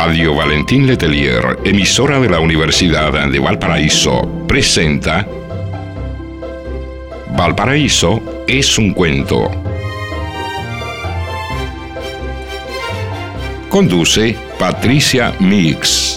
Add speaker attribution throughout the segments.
Speaker 1: Radio Valentín Letelier, emisora de la Universidad de Valparaíso, presenta Valparaíso es un cuento. Conduce Patricia Mix.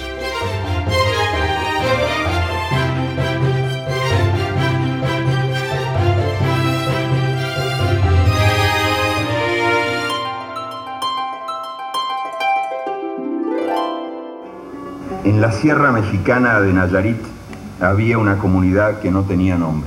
Speaker 2: En la Sierra Mexicana de Nayarit había una comunidad que no tenía nombre.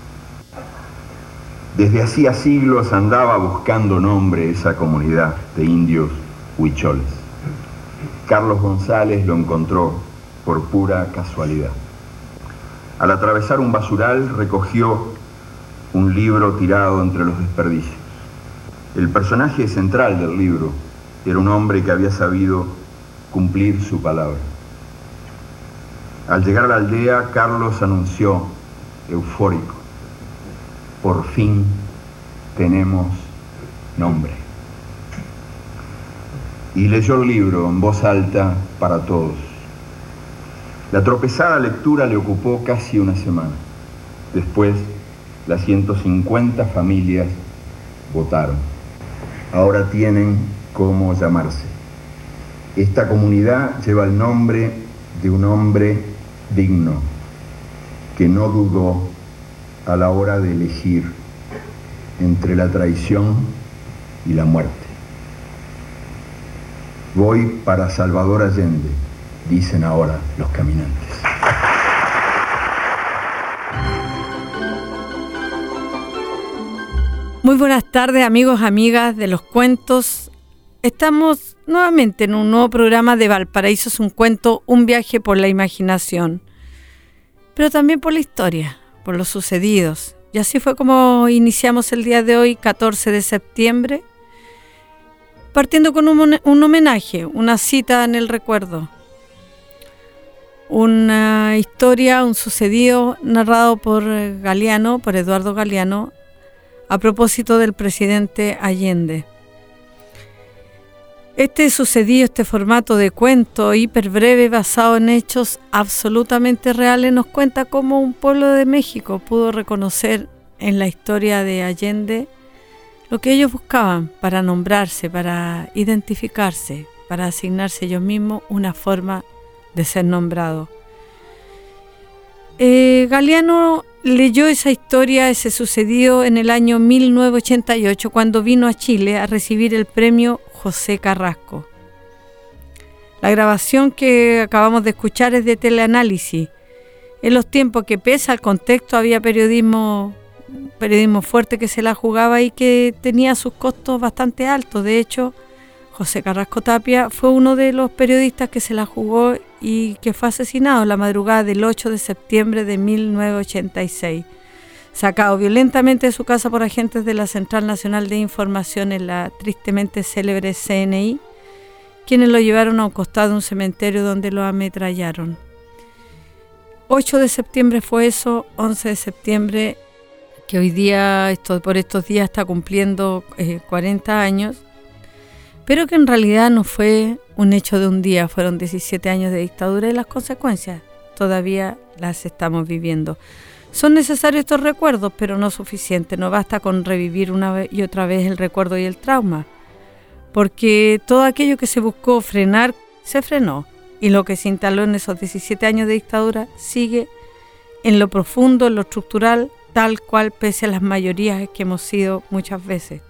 Speaker 2: Desde hacía siglos andaba buscando nombre esa comunidad de indios huicholes. Carlos González lo encontró por pura casualidad. Al atravesar un basural recogió un libro tirado entre los desperdicios. El personaje central del libro era un hombre que había sabido cumplir su palabra. Al llegar a la aldea, Carlos anunció, eufórico: por fin tenemos nombre. Y leyó el libro en voz alta para todos. La tropezada lectura le ocupó casi una semana. Después, las 150 familias votaron. Ahora tienen cómo llamarse. Esta comunidad lleva el nombre de un hombre digno, que no dudó a la hora de elegir entre la traición y la muerte. Voy para Salvador Allende, dicen ahora los caminantes.
Speaker 3: Muy buenas tardes, amigos, amigas de los cuentos. Estamos nuevamente en un nuevo programa de Valparaíso es un cuento, un viaje por la imaginación, pero también por la historia, por los sucedidos. Y así fue como iniciamos el día de hoy, 14 de septiembre, partiendo con un homenaje, una cita en el recuerdo, una historia, un sucedido narrado por Galeano, por Eduardo Galeano, a propósito del presidente Allende. Este sucedido, este formato de cuento hiper breve basado en hechos absolutamente reales nos cuenta cómo un pueblo de México pudo reconocer en la historia de Allende lo que ellos buscaban para nombrarse, para identificarse, para asignarse ellos mismos una forma de ser nombrado. Galeano leyó esa historia, ese sucedido en el año 1988 cuando vino a Chile a recibir el premio José Carrasco. La grabación que acabamos de escuchar es de Teleanálisis. En los tiempos que, pese al contexto, había periodismo fuerte que se la jugaba y que tenía sus costos bastante altos. De hecho, José Carrasco Tapia fue uno de los periodistas que se la jugó y que fue asesinado la madrugada del 8 de septiembre de 1986. Sacado violentamente de su casa por agentes de la Central Nacional de Información en la tristemente célebre CNI, quienes lo llevaron a un costado de un cementerio donde lo ametrallaron. 8 de septiembre fue eso, 11 de septiembre, que hoy día, por estos días, está cumpliendo 40 años, pero que en realidad no fue un hecho de un día, fueron 17 años de dictadura y las consecuencias todavía las estamos viviendo. Son necesarios estos recuerdos, pero no suficientes. No basta con revivir una vez y otra vez el recuerdo y el trauma, porque todo aquello que se buscó frenar, se frenó, y lo que se instaló en esos 17 años de dictadura sigue en lo profundo, en lo estructural, tal cual pese a las mayorías que hemos sido muchas veces.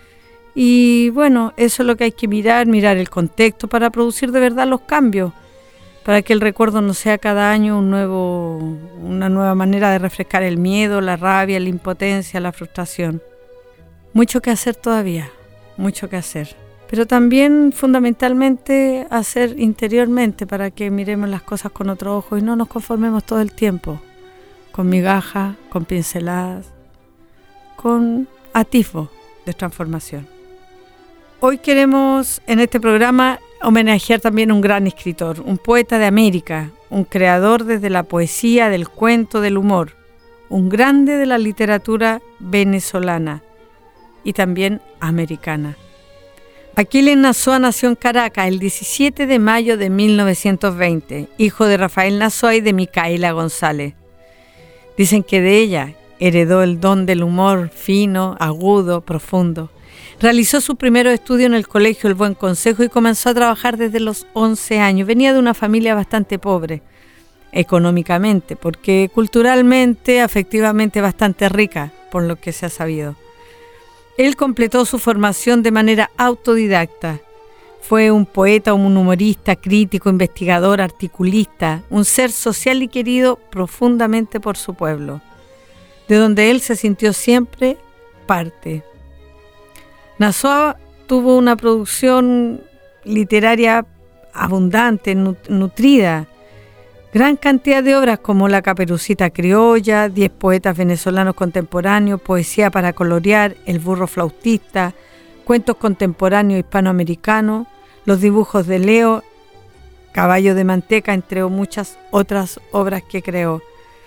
Speaker 3: Y bueno, eso es lo que hay que mirar el contexto para producir de verdad los cambios, para que el recuerdo no sea cada año una nueva manera de refrescar el miedo, la rabia, la impotencia, la frustración. Mucho que hacer todavía, mucho que hacer. Pero también fundamentalmente hacer interiormente para que miremos las cosas con otro ojo y no nos conformemos todo el tiempo con migajas, con pinceladas, con atisbos de transformación. Hoy queremos en este programa homenajear también a un gran escritor, un poeta de América, un creador desde la poesía, del cuento, del humor, un grande de la literatura venezolana y también americana. Aquiles Nazoa nació en Caracas el 17 de mayo de 1920, hijo de Rafael Nazoa y de Micaela González. Dicen que de ella heredó el don del humor fino, agudo, profundo. Realizó su primer estudio en el colegio El Buen Consejo y comenzó a trabajar desde los 11 años. Venía de una familia bastante pobre, económicamente, porque culturalmente, afectivamente bastante rica, por lo que se ha sabido. Él completó su formación de manera autodidacta. Fue un poeta, un humorista, crítico, investigador, articulista, un ser social y querido profundamente por su pueblo, de donde él se sintió siempre parte. Nazoa tuvo una producción literaria abundante, nutrida, gran cantidad de obras como La Caperucita Criolla, 10 poetas venezolanos contemporáneos, Poesía para colorear, El burro flautista, cuentos contemporáneos hispanoamericanos, Los dibujos de Leo, Caballo de manteca, entre muchas otras obras que creó.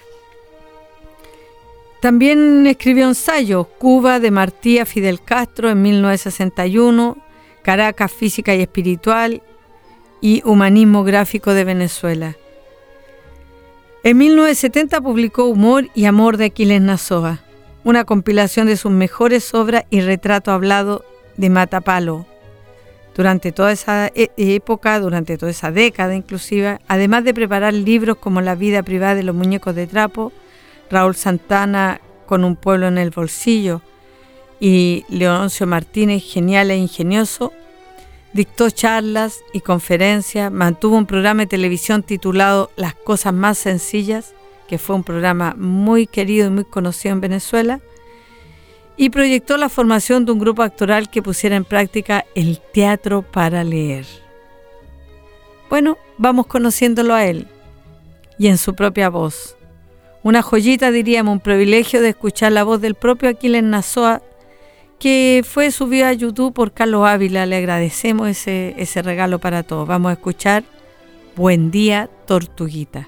Speaker 3: También escribió ensayos, Cuba de Martí a Fidel Castro en 1961, Caracas, Física y Espiritual y Humanismo Gráfico de Venezuela. En 1970 publicó Humor y Amor de Aquiles Nazoa, una compilación de sus mejores obras y retrato hablado de Matapalo. Durante toda esa época, durante toda esa década inclusive, además de preparar libros como La vida privada de los muñecos de trapo, Raúl Santana con Un pueblo en el bolsillo y Leoncio Martínez, genial e ingenioso, dictó charlas y conferencias, mantuvo un programa de televisión titulado Las cosas más sencillas, que fue un programa muy querido y muy conocido en Venezuela, y proyectó la formación de un grupo actoral que pusiera en práctica el teatro para leer. Bueno, vamos conociéndolo a él, y en su propia voz. Una joyita, diríamos, un privilegio de escuchar la voz del propio Aquiles Nazoa, que fue subido a YouTube por Carlos Ávila. Le agradecemos ese regalo para todos. Vamos a escuchar Buen día, Tortuguita.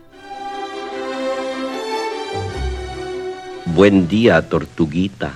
Speaker 4: Buen día, Tortuguita.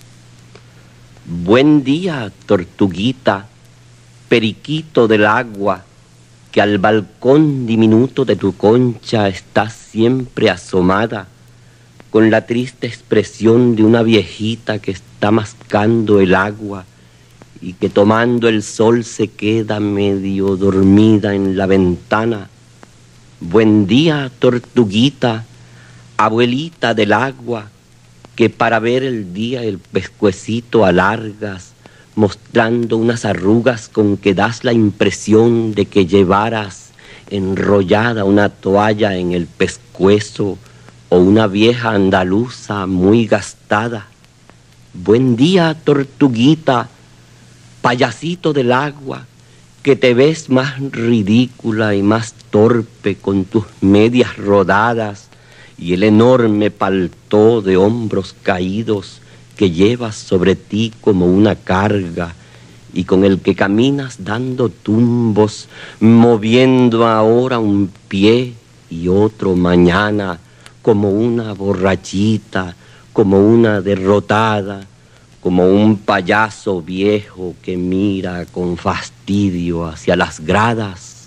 Speaker 4: Buen día, Tortuguita, periquito del agua, que al balcón diminuto de tu concha estás siempre asomada, con la triste expresión de una viejita que está mascando el agua y que tomando el sol se queda medio dormida en la ventana. Buen día, Tortuguita, abuelita del agua, que para ver el día el pescuecito alargas, mostrando unas arrugas con que das la impresión de que llevaras enrollada una toalla en el pescuezo o una vieja andaluza muy gastada. Buen día, Tortuguita, payasito del agua, que te ves más ridícula y más torpe con tus medias rodadas y el enorme paltó de hombros caídos que llevas sobre ti como una carga y con el que caminas dando tumbos, moviendo ahora un pie y otro mañana, como una borrachita, como una derrotada, como un payaso viejo que mira con fastidio hacia las gradas.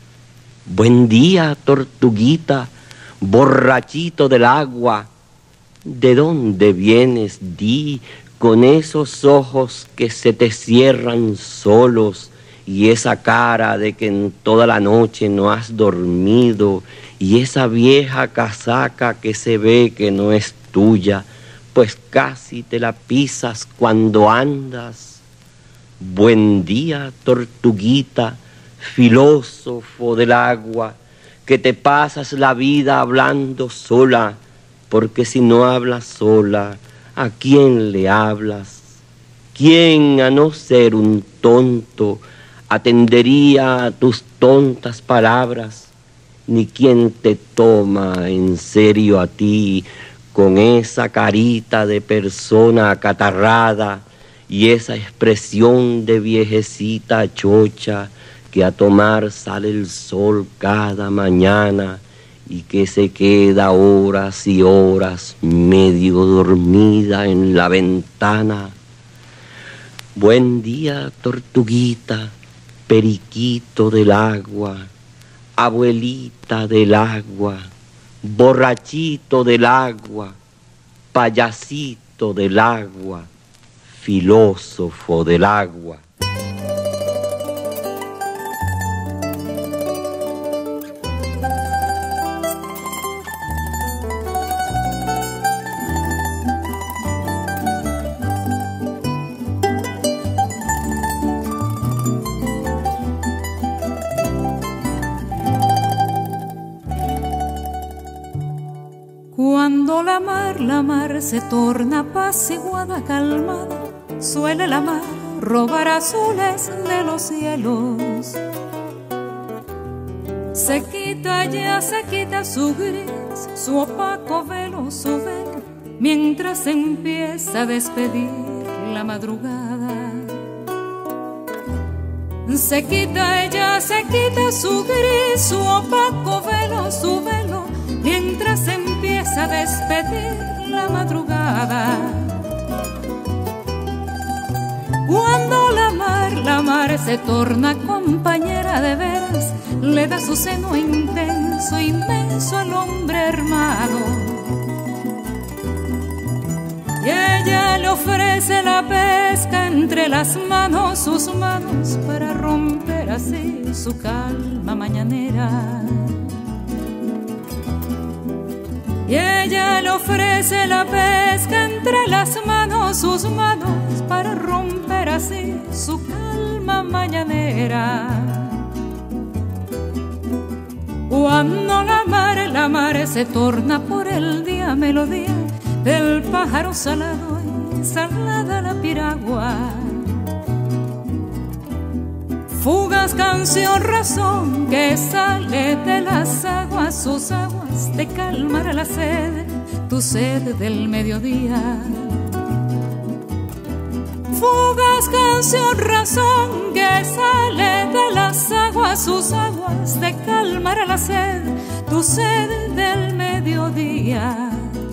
Speaker 4: Buen día, Tortuguita, borrachito del agua, ¿de dónde vienes, di, con esos ojos que se te cierran solos y esa cara de que en toda la noche no has dormido y esa vieja casaca que se ve que no es tuya, pues casi te la pisas cuando andas? Buen día, Tortuguita, filósofo del agua, que te pasas la vida hablando sola, porque si no hablas sola, ¿a quién le hablas? ¿Quién, a no ser un tonto, atendería a tus tontas palabras? Ni quién te toma en serio a ti con esa carita de persona acatarrada y esa expresión de viejecita chocha que a tomar sale el sol cada mañana y que se queda horas y horas medio dormida en la ventana. Buen día, tortuguita, periquito del agua, abuelita del agua, borrachito del agua, payasito del agua, filósofo del agua.
Speaker 5: Cuando la mar se torna apaciguada, calmada, suele la mar robar azules de los cielos. Se quita su gris, su opaco velo, su velo, mientras empieza a despedir la madrugada. Se quita su gris, su opaco velo, su velo, mientras empieza a despedir la madrugada. Cuando la mar se torna compañera de veras, le da su seno intenso, inmenso al hombre hermano. Y ella le ofrece la pesca entre las manos, sus manos, para romper así su calma mañanera. Y ella le ofrece la pesca entre las manos, sus manos, para romper así su calma mañanera. Cuando la mar se torna por el día melodía del pájaro salado y salada la piragua. Fugaz canción, razón que sale de las aguas, sus aguas de calmar la sed, tu sed del mediodía. Fugaz canción, razón que sale de las aguas, sus aguas de calmar la sed, tu sed del mediodía.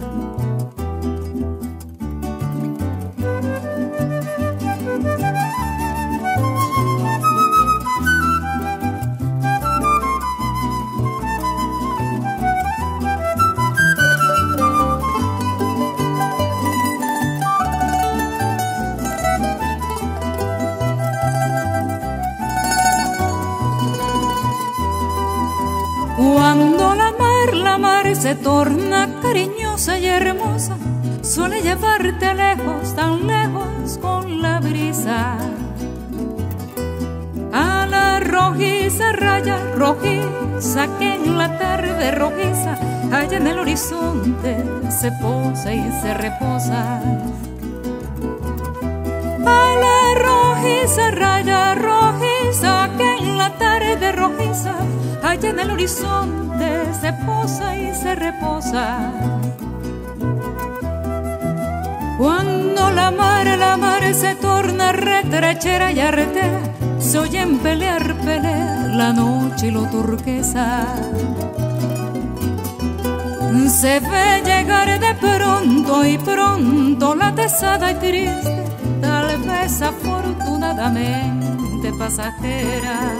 Speaker 5: Cuando la mar se torna cariñosa y hermosa, suele llevarte lejos, tan lejos con la brisa. A la rojiza raya rojiza que en la tarde rojiza allá en el horizonte se posa y se reposa. A la rojiza raya rojiza que en la tarde rojiza allá en el horizonte se posa y se reposa. Cuando la mar se torna retrechera y arretera, se oyen pelear la noche y lo turquesa. Se ve llegar de pronto y pronto la tesada y triste, tal vez afortunadamente pasajera.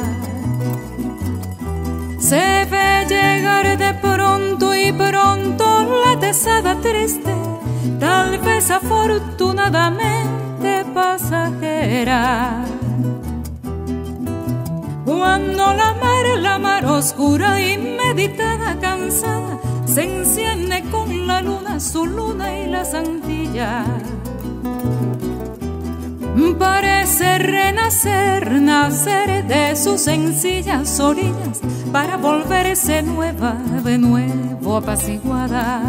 Speaker 5: Se ve llegar de pronto y pronto la tesada triste, tal vez afortunadamente pasajera. Cuando la mar oscura y meditada, cansada, se enciende con la luna, su luna y la santilla. Parece renacer, nacer de sus sencillas orillas, para volverse nueva, de nuevo apaciguada.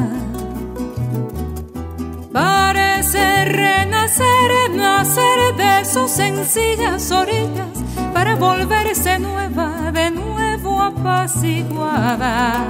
Speaker 5: Parece renacer, nacer de sus sencillas orillas, para volverse nueva, de nuevo apaciguada.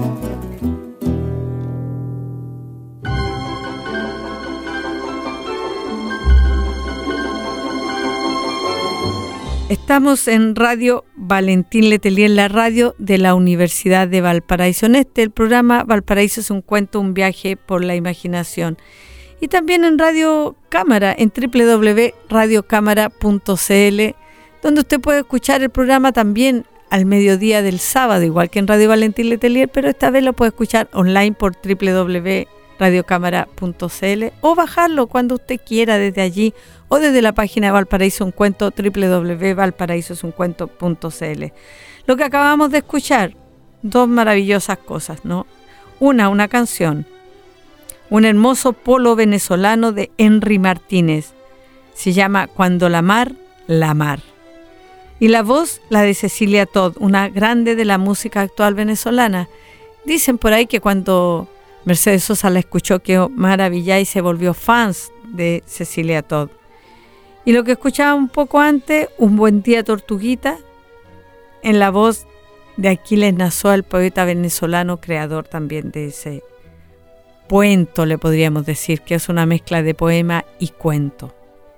Speaker 3: Estamos en Radio Valentín Letelier, la radio de la Universidad de Valparaíso. En el programa Valparaíso es un cuento, un viaje por la imaginación. y también en Radio Cámara, en www.radiocámara.cl, donde usted puede escuchar el programa también al mediodía del sábado, igual que en Radio Valentín Letelier, pero esta vez lo puede escuchar online por www.radiocámara.cl o bajarlo cuando usted quiera desde allí o desde la página de Valparaíso Un Cuento, www.valparaisosuncuento.cl. Lo que acabamos de escuchar, dos maravillosas cosas, ¿no? Una canción, un hermoso polo venezolano de Henry Martínez, se llama Cuando la mar, la mar. Y la voz, la de Cecilia Todd, una grande de la música actual venezolana. Dicen por ahí que cuando Mercedes Sosa la escuchó quedó maravillada y se volvió fans de Cecilia Todd. Y lo que escuchaba un poco antes, Un buen día Tortuguita, en la voz de Aquiles Nazoa, el poeta venezolano, creador también de ese cuento, le podríamos decir, que es una mezcla de poema y cuento.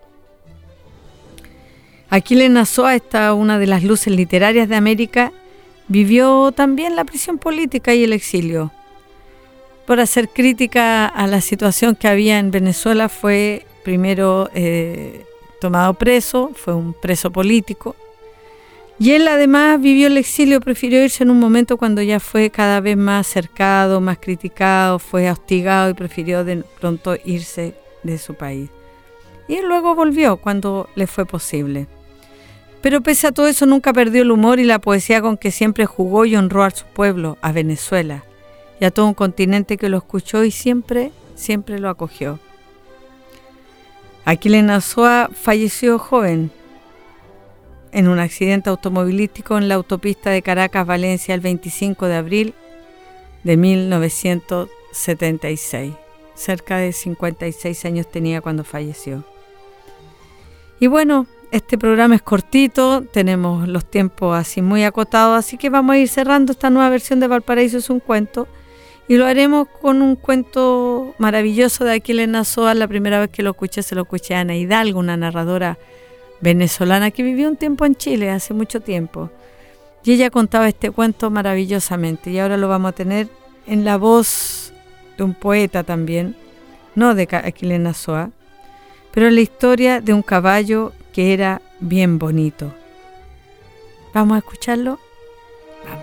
Speaker 3: Aquiles Nazoa, esta una de las luces literarias de América, vivió también la prisión política y el exilio. Por hacer crítica a la situación que había en Venezuela, fue primero tomado preso, fue un preso político. Y él además vivió el exilio, prefirió irse en un momento cuando ya fue cada vez más cercado, más criticado, fue hostigado y prefirió de pronto irse de su país. Y él luego volvió cuando le fue posible. Pero pese a todo eso nunca perdió el humor y la poesía con que siempre jugó y honró a su pueblo, a Venezuela, y a todo un continente que lo escuchó y siempre lo acogió. Aquiles Nazoa falleció joven en un accidente automovilístico en la autopista de Caracas-Valencia el 25 de abril de 1976. Cerca de 56 años tenía cuando falleció. Y bueno, este programa es cortito, tenemos los tiempos así muy acotados, así que vamos a ir cerrando esta nueva versión de Valparaíso es un cuento, y lo haremos con un cuento maravilloso de Aquiles Nazoa. La primera vez que lo escuché, se lo escuché a Ana Hidalgo, una narradora venezolana que vivió un tiempo en Chile, hace mucho tiempo, y ella contaba este cuento maravillosamente, y ahora lo vamos a tener en la voz de un poeta también, no de Aquiles Nazoa, pero en la historia de un caballo que era bien bonito. ¿Vamos a escucharlo? Vamos.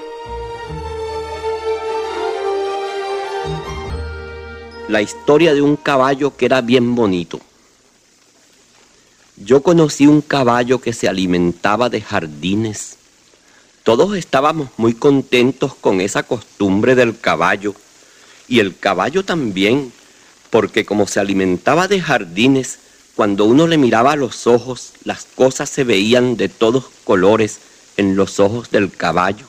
Speaker 4: La historia de un caballo que era bien bonito. Yo conocí un caballo que se alimentaba de jardines. Todos estábamos muy contentos con esa costumbre del caballo, y el caballo también, porque como se alimentaba de jardines, cuando uno le miraba a los ojos, las cosas se veían de todos colores en los ojos del caballo.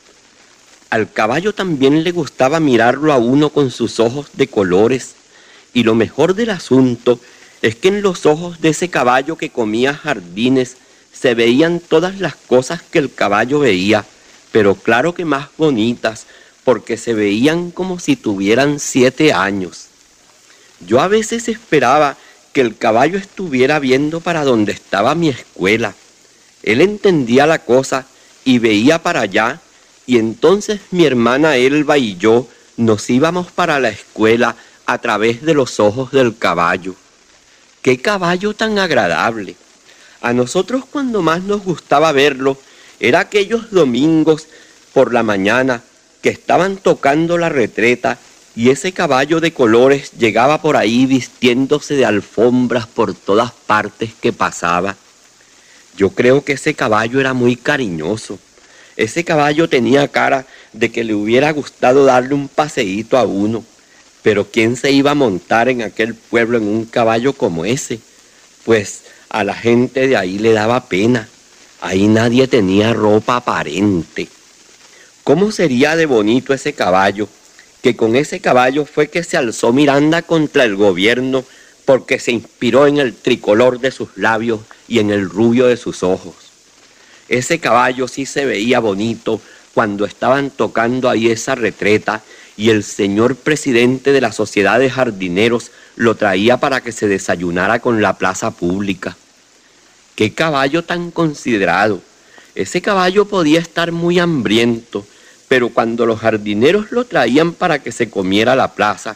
Speaker 4: Al caballo también le gustaba mirarlo a uno con sus ojos de colores, y lo mejor del asunto es que en los ojos de ese caballo que comía jardines se veían todas las cosas que el caballo veía, pero claro que más bonitas, porque se veían como si tuvieran 7 años. Yo a veces esperaba que el caballo estuviera viendo para donde estaba mi escuela. Él entendía la cosa y veía para allá, y entonces mi hermana Elba y yo nos íbamos para la escuela a través de los ojos del caballo. ¡Qué caballo tan agradable! A nosotros cuando más nos gustaba verlo era aquellos domingos por la mañana que estaban tocando la retreta y ese caballo de colores llegaba por ahí vistiéndose de alfombras por todas partes que pasaba. Yo creo que ese caballo era muy cariñoso. Ese caballo tenía cara de que le hubiera gustado darle un paseíto a uno. Pero ¿quién se iba a montar en aquel pueblo en un caballo como ese? Pues a la gente de ahí le daba pena. Ahí nadie tenía ropa aparente. ¿Cómo sería de bonito ese caballo? Que con ese caballo fue que se alzó Miranda contra el gobierno, porque se inspiró en el tricolor de sus labios y en el rubio de sus ojos. Ese caballo sí se veía bonito cuando estaban tocando ahí esa retreta y el señor presidente de la Sociedad de Jardineros lo traía para que se desayunara con la plaza pública. ¡Qué caballo tan considerado! Ese caballo podía estar muy hambriento, pero cuando los jardineros lo traían para que se comiera la plaza,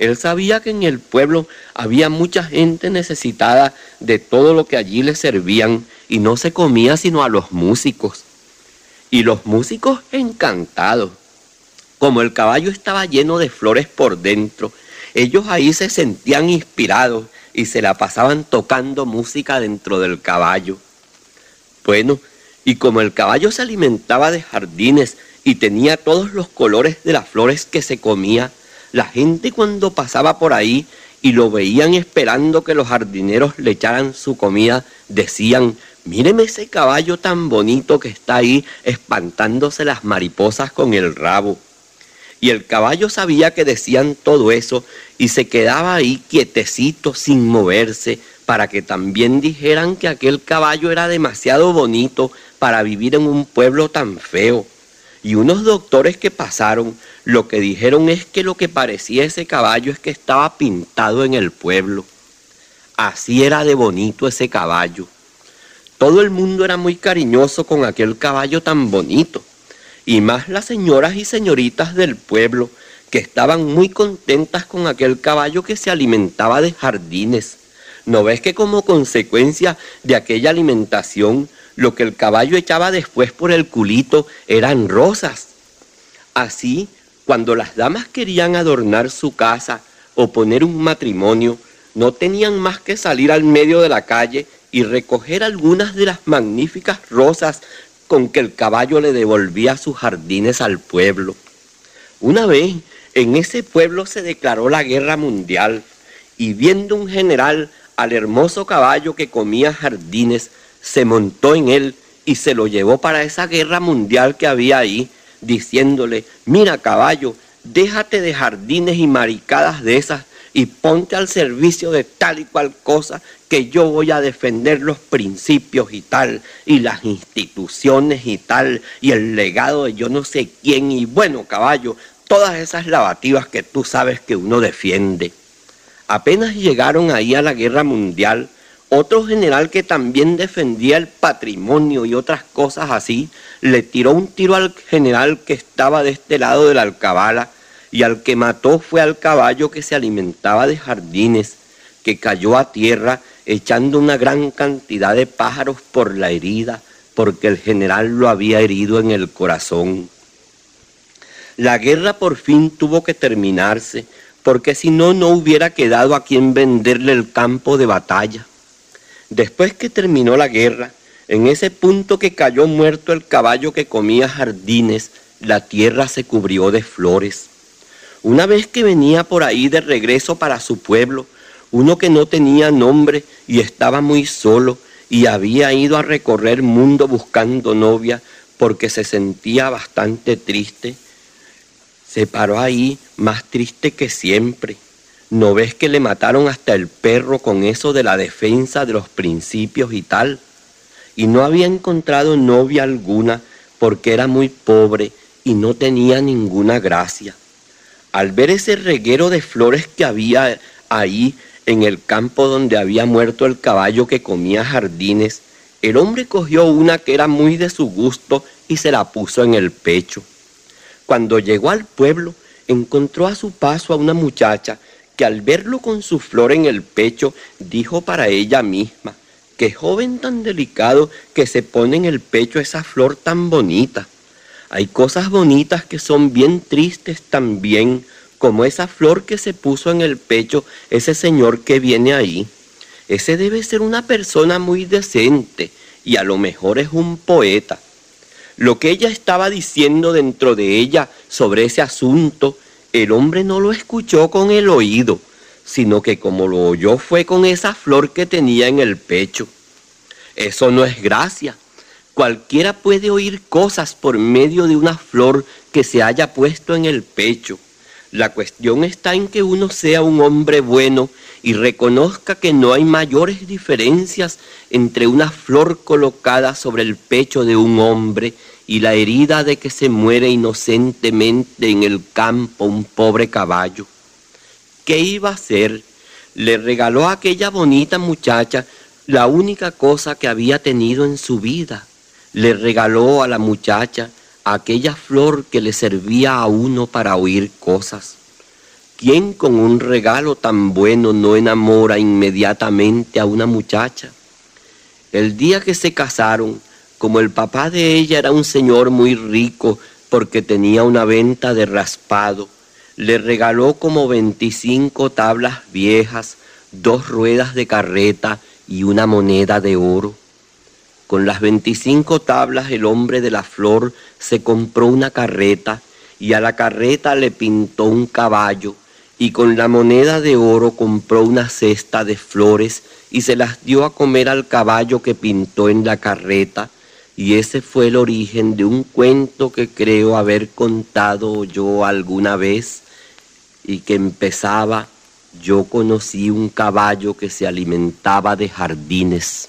Speaker 4: Él sabía que en el pueblo había mucha gente necesitada de todo lo que allí le servían y no se comía sino a los músicos. Y los músicos encantados. Como el caballo estaba lleno de flores por dentro, ellos ahí se sentían inspirados y se la pasaban tocando música dentro del caballo. Bueno, y como el caballo se alimentaba de jardines y tenía todos los colores de las flores que se comía, la gente cuando pasaba por ahí y lo veían esperando que los jardineros le echaran su comida, decían: míreme ese caballo tan bonito que está ahí espantándose las mariposas con el rabo. Y el caballo sabía que decían todo eso y se quedaba ahí quietecito sin moverse para que también dijeran que aquel caballo era demasiado bonito para vivir en un pueblo tan feo. Y unos doctores que pasaron lo que dijeron es que lo que parecía ese caballo es que estaba pintado en el pueblo. Así era de bonito ese caballo. Todo el mundo era muy cariñoso con aquel caballo tan bonito. Y más las señoras y señoritas del pueblo, que estaban muy contentas con aquel caballo que se alimentaba de jardines. ¿No ves que como consecuencia de aquella alimentación, lo que el caballo echaba después por el culito eran rosas? Así, cuando las damas querían adornar su casa o poner un matrimonio, no tenían más que salir al medio de la calle y recoger algunas de las magníficas rosas con que el caballo le devolvía sus jardines al pueblo. Una vez, en ese pueblo se declaró la guerra mundial, y viendo un general al hermoso caballo que comía jardines, se montó en él y se lo llevó para esa guerra mundial que había ahí, diciéndole: mira, caballo, déjate de jardines y maricadas de esas y ponte al servicio de tal y cual cosa, que yo voy a defender los principios y tal, y las instituciones y tal, y el legado de yo no sé quién, y bueno, caballo, todas esas lavativas que tú sabes que uno defiende. Apenas llegaron ahí a la guerra mundial, otro general que también defendía el patrimonio y otras cosas así, le tiró un tiro al general que estaba de este lado de la alcabala, y al que mató fue al caballo que se alimentaba de jardines, que cayó a tierra echando una gran cantidad de pájaros por la herida, porque el general lo había herido en el corazón. La guerra por fin tuvo que terminarse, porque si no, no hubiera quedado a quien venderle el campo de batalla. Después que terminó la guerra, en ese punto que cayó muerto el caballo que comía jardines, la tierra se cubrió de flores. Una vez que venía por ahí de regreso para su pueblo, uno que no tenía nombre y estaba muy solo y había ido a recorrer mundo buscando novia porque se sentía bastante triste, se paró ahí más triste que siempre. ¿No ves que le mataron hasta el perro con eso de la defensa de los principios y tal? Y no había encontrado novia alguna porque era muy pobre y no tenía ninguna gracia. Al ver ese reguero de flores que había ahí en el campo donde había muerto el caballo que comía jardines, el hombre cogió una que era muy de su gusto y se la puso en el pecho. Cuando llegó al pueblo, encontró a su paso a una muchacha que al verlo con su flor en el pecho, dijo para ella misma: qué joven tan delicado que se pone en el pecho esa flor tan bonita. Hay cosas bonitas que son bien tristes también, como esa flor que se puso en el pecho ese señor que viene ahí. Ese debe ser una persona muy decente y a lo mejor es un poeta. Lo que ella estaba diciendo dentro de ella sobre ese asunto, el hombre no lo escuchó con el oído, sino que como lo oyó fue con esa flor que tenía en el pecho. Eso no es gracia. Cualquiera puede oír cosas por medio de una flor que se haya puesto en el pecho. La cuestión está en que uno sea un hombre bueno y reconozca que no hay mayores diferencias entre una flor colocada sobre el pecho de un hombre y la herida de que se muere inocentemente en el campo un pobre caballo. ¿Qué iba a hacer? Le regaló a aquella bonita muchacha la única cosa que había tenido en su vida. Le regaló a la muchacha aquella flor que le servía a uno para oír cosas. ¿Quién con un regalo tan bueno no enamora inmediatamente a una muchacha? El día que se casaron, como el papá de ella era un señor muy rico porque tenía una venta de raspado, le regaló como 25 tablas viejas, 2 ruedas de carreta y una moneda de oro. Con las 25 tablas el hombre de la flor se compró una carreta y a la carreta le pintó un caballo, y con la moneda de oro compró una cesta de flores y se las dio a comer al caballo que pintó en la carreta, y ese fue el origen de un cuento que creo haber contado yo alguna vez y que empezaba: yo conocí un caballo que se alimentaba de jardines.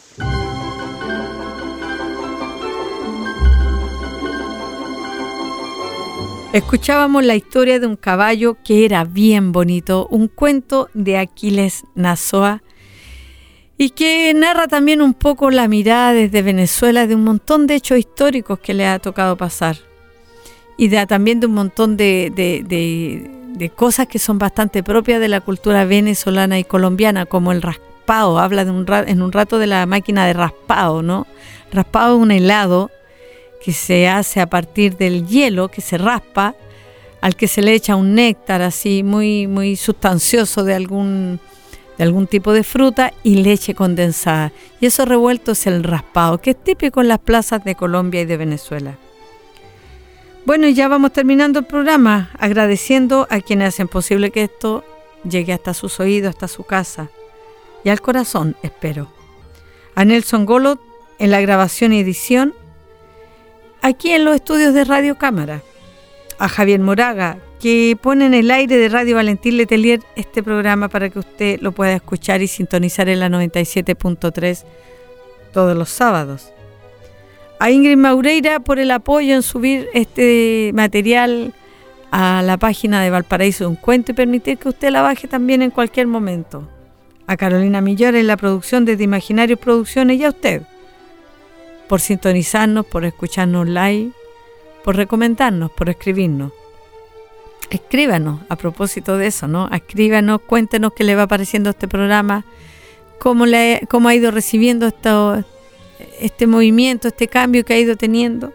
Speaker 3: Escuchábamos la historia de un caballo que era bien bonito, un cuento de Aquiles Nazoa, y que narra también un poco la mirada desde Venezuela de un montón de hechos históricos que le ha tocado pasar, y también de un montón de cosas que son bastante propias de la cultura venezolana y colombiana, como el raspado. Habla en un rato de la máquina de raspado, ¿no? Raspado es un helado que se hace a partir del hielo que se raspa, al que se le echa un néctar así muy, muy sustancioso de algún tipo de fruta y leche condensada. Y eso revuelto es el raspado, que es típico en las plazas de Colombia y de Venezuela. Bueno, y ya vamos terminando el programa, agradeciendo a quienes hacen posible que esto llegue hasta sus oídos, hasta su casa y al corazón, espero. A Nelson Golot en la grabación y edición, aquí en los estudios de Radio Cámara, a Javier Moraga, que pone en el aire de Radio Valentín Letelier este programa para que usted lo pueda escuchar y sintonizar en la 97.3 todos los sábados. A Ingrid Maureira por el apoyo en subir este material a la página de Valparaíso un Cuento y permitir que usted la baje también en cualquier momento. A Carolina Millora en la producción desde Imaginarios Producciones, y a usted por sintonizarnos, por escucharnos live, por recomendarnos, por escribirnos. Escríbanos a propósito de eso, ¿no? Escríbanos, cuéntenos qué le va pareciendo este programa, cómo ha ido recibiendo este movimiento, este cambio que ha ido teniendo.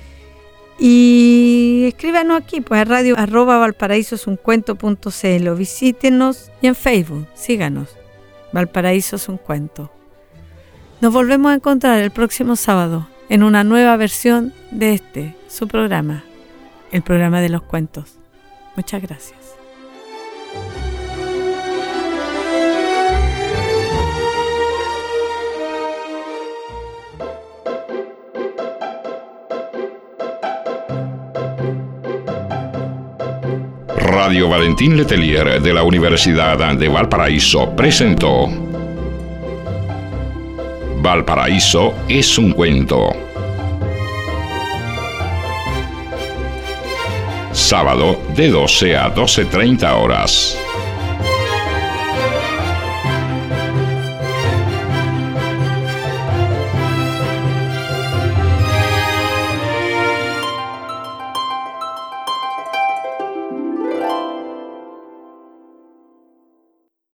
Speaker 3: Y escríbanos aquí, pues a radio@valparaisosuncuento.cl. Visítenos y en Facebook, síganos. Valparaíso es un cuento. Nos volvemos a encontrar el próximo sábado en una nueva versión de su programa, el programa de los cuentos. Muchas gracias.
Speaker 1: Radio Valentín Letelier de la Universidad de Valparaíso presentó Valparaíso es un cuento. Sábado de 12 a 12:30 horas.